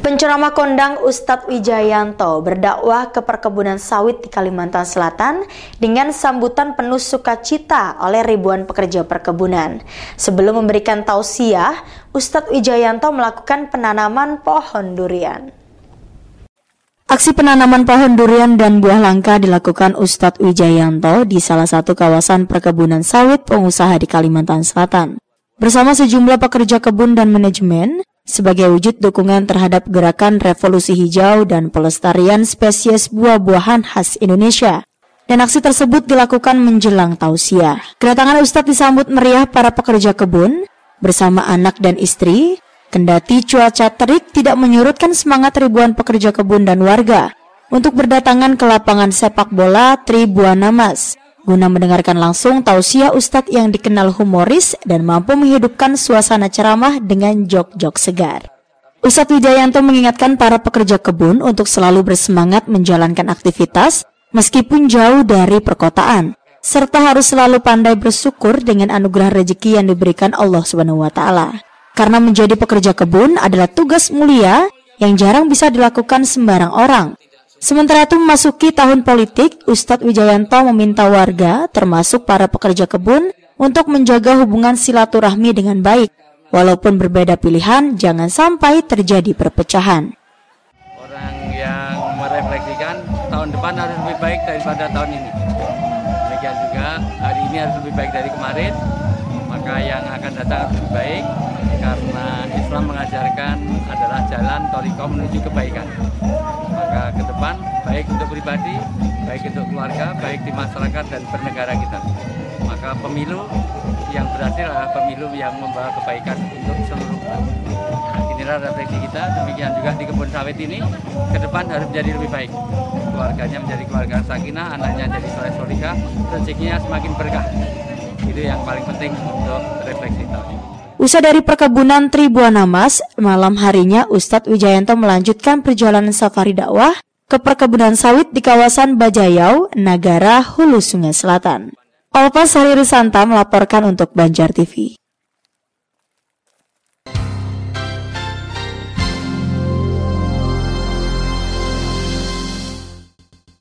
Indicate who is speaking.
Speaker 1: Penceramah kondang Ustadz Wijayanto berdakwah ke perkebunan sawit di Kalimantan Selatan dengan sambutan penuh sukacita oleh ribuan pekerja perkebunan. Sebelum memberikan tausiah, Ustadz Wijayanto melakukan penanaman pohon durian. Aksi penanaman pohon durian dan buah langka dilakukan Ustadz Wijayanto di salah satu kawasan perkebunan sawit pengusaha di Kalimantan Selatan. Bersama sejumlah pekerja kebun dan manajemen, sebagai wujud dukungan terhadap gerakan revolusi hijau dan pelestarian spesies buah-buahan khas Indonesia. Dan aksi tersebut dilakukan menjelang tausiah. Kedatangan Ustadz disambut meriah para pekerja kebun bersama anak dan istri, kendati cuaca terik tidak menyurutkan semangat ribuan pekerja kebun dan warga untuk berdatangan ke lapangan sepak bola Tribuana Mas guna mendengarkan langsung tausiah Ustadz yang dikenal humoris dan mampu menghidupkan suasana ceramah dengan jok-jok segar. Ustadz Wijayanto mengingatkan para pekerja kebun untuk selalu bersemangat menjalankan aktivitas meskipun jauh dari perkotaan, serta harus selalu pandai bersyukur dengan anugerah rezeki yang diberikan Allah SWT. Karena menjadi pekerja kebun adalah tugas mulia yang jarang bisa dilakukan sembarang orang. Sementara itu memasuki tahun politik, Ustadz Wijayanto meminta warga, termasuk para pekerja kebun, untuk menjaga hubungan silaturahmi dengan baik. Walaupun berbeda pilihan, jangan sampai terjadi perpecahan.
Speaker 2: Orang yang merefleksikan tahun depan harus lebih baik daripada tahun ini. Demikian juga hari ini harus lebih baik dari kemarin, maka yang akan datang harus lebih baik. Karena Islam mengajarkan adalah jalan thariqah menuju kebaikan. Maka ke depan baik untuk pribadi, baik untuk keluarga, baik di masyarakat dan bernegara kita. Maka pemilu yang berhasil adalah pemilu yang membawa kebaikan untuk seluruh umat. Inilah refleksi kita. Demikian juga di kebun sawit ini ke depan harus menjadi lebih baik. Keluarganya menjadi keluarga sakinah, anaknya jadi soleh-solihah, rezekinya semakin berkah. Itu yang paling penting untuk refleksi tahun ini.
Speaker 1: Usai dari perkebunan Tribuana Mas, malam harinya Ustadz Wijayanto melanjutkan perjalanan safari dakwah ke perkebunan sawit di kawasan Bajayau, Nagara Hulu Sungai Selatan. Olpas Hari Risanta melaporkan untuk Banjar TV.